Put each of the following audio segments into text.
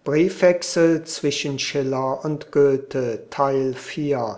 Briefwechsel zwischen Schiller und Goethe, Teil 4,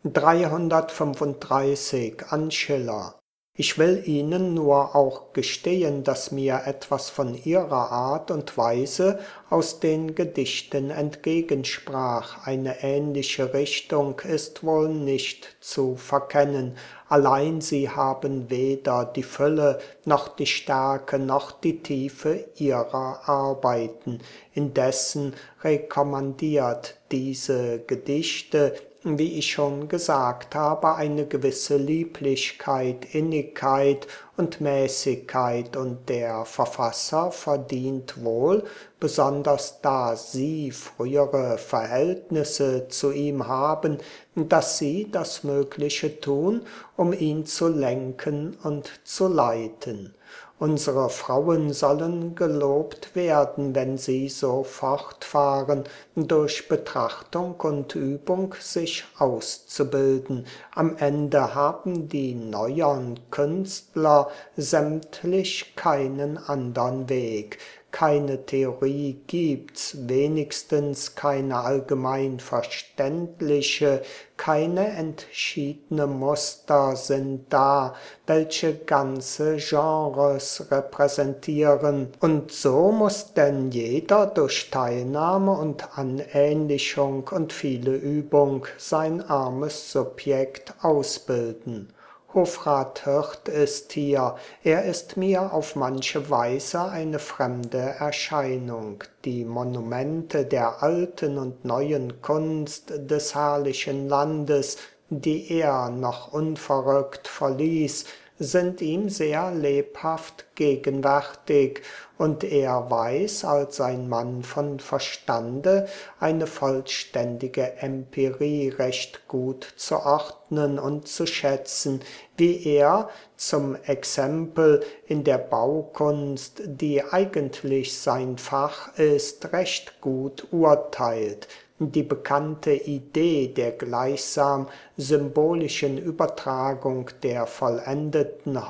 335 an Schiller. Ich will Ihnen nur auch gestehen, dass mir etwas von Ihrer Art und Weise aus den Gedichten entgegensprach. Eine ähnliche Richtung ist wohl nicht zu verkennen, allein sie haben weder die Fülle noch die Stärke noch die Tiefe ihrer Arbeiten. Indessen rekommandiert diese Gedichte, wie ich schon gesagt habe, eine gewisse Lieblichkeit, Innigkeit und Mäßigkeit, und der Verfasser verdient wohl, besonders da Sie frühere Verhältnisse zu ihm haben, dass Sie das Mögliche tun, um ihn zu lenken und zu leiten. Unsere Frauen sollen gelobt werden, wenn sie so fortfahren, durch Betrachtung und Übung sich auszubilden. Am Ende haben die neuern Künstler sämtlich keinen andern Weg. Keine Theorie gibt's, wenigstens keine allgemein verständliche, keine entschiedene Muster sind da, welche ganze Genres repräsentieren, und so muss denn jeder durch Teilnahme und Anähnlichung und viele Übung sein armes Subjekt ausbilden. Hofrat Hirt ist hier, er ist mir auf manche Weise eine fremde Erscheinung. Die Monumente der alten und neuen Kunst des herrlichen Landes, die er noch unverrückt verließ, sind ihm sehr lebhaft gegenwärtig, und er weiß als ein Mann von Verstande eine vollständige Empirie recht gut zu ordnen und zu schätzen, wie er zum Exempel in der Baukunst, die eigentlich sein Fach ist, recht gut urteilt. Die bekannte Idee der gleichsam symbolischen Übertragung der vollendeten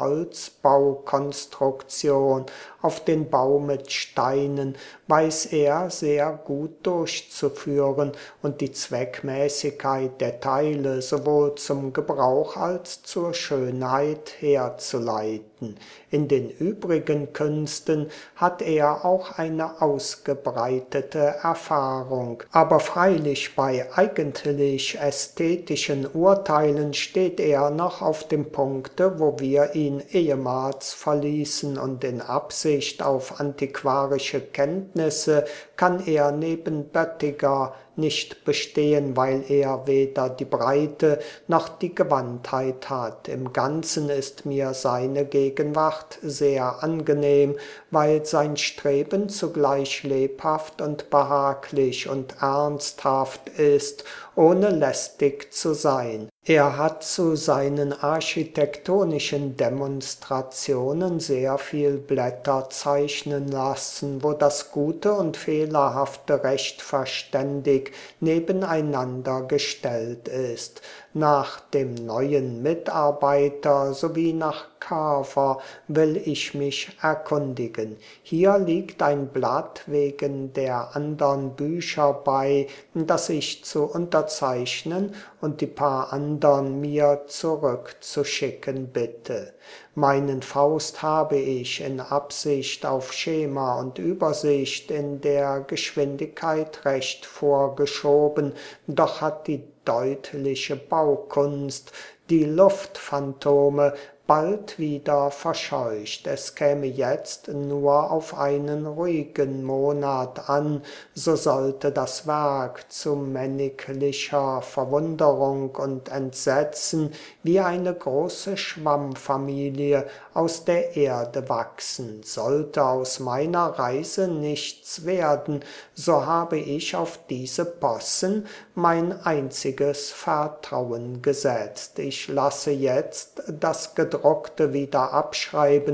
Holzbaukonstruktion auf den Bau mit Steinen weiß er sehr gut durchzuführen und die Zweckmäßigkeit der Teile sowohl zum Gebrauch als zur Schönheit herzuleiten. In den übrigen Künsten hat er auch eine ausgebreitete Erfahrung, aber freilich bei eigentlich ästhetischen Urteilen steht er noch auf dem Punkte, wo wir ihn ehemals verließen, und in Absicht auf antiquarische Kenntnisse kann er neben Böttiger nicht bestehen, weil er weder die Breite noch die Gewandtheit hat. Im Ganzen ist mir seine Gegenwart sehr angenehm, weil sein Streben zugleich lebhaft und behaglich und ernsthaft ist, ohne lästig zu sein. Er hat zu seinen architektonischen Demonstrationen sehr viel Blätter zeichnen lassen, wo das Gute und Fehlerhafte recht verständig nebeneinander gestellt ist. Nach dem neuen Mitarbeiter sowie nach Carver will ich mich erkundigen. Hier liegt ein Blatt wegen der andern Bücher bei, das ich zu unterzeichnen und die paar andern mir zurückzuschicken bitte. Meinen Faust habe ich in Absicht auf Schema und Übersicht in der Geschwindigkeit recht vorgeschoben, doch hat die deutliche Baukunst die Luftphantome bald wieder verscheucht. Es käme jetzt nur auf einen ruhigen Monat an, so sollte das Werk zu männiglicher Verwunderung und Entsetzen wie eine große Schwammfamilie aus der Erde wachsen. Sollte aus meiner Reise nichts werden, so habe ich auf diese Possen mein einziges Vertrauen gesetzt. Ich lasse jetzt das Gedruckte wieder abschreiben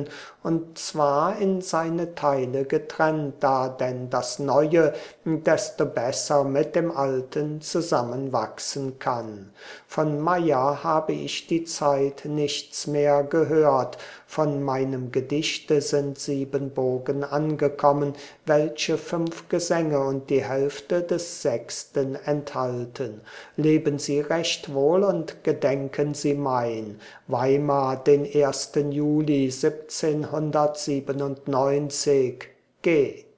und zwar in seine Teile getrennt, da denn das Neue desto besser mit dem Alten zusammenwachsen kann. Von Meyer habe ich die Zeit nichts mehr gehört, von meinem Gedichte sind 7 Bogen angekommen, welche 5 Gesänge und die Hälfte des 6. enthalten. Leben Sie recht wohl und gedenken Sie mein. Weimar, den 1. Juli 1797. G.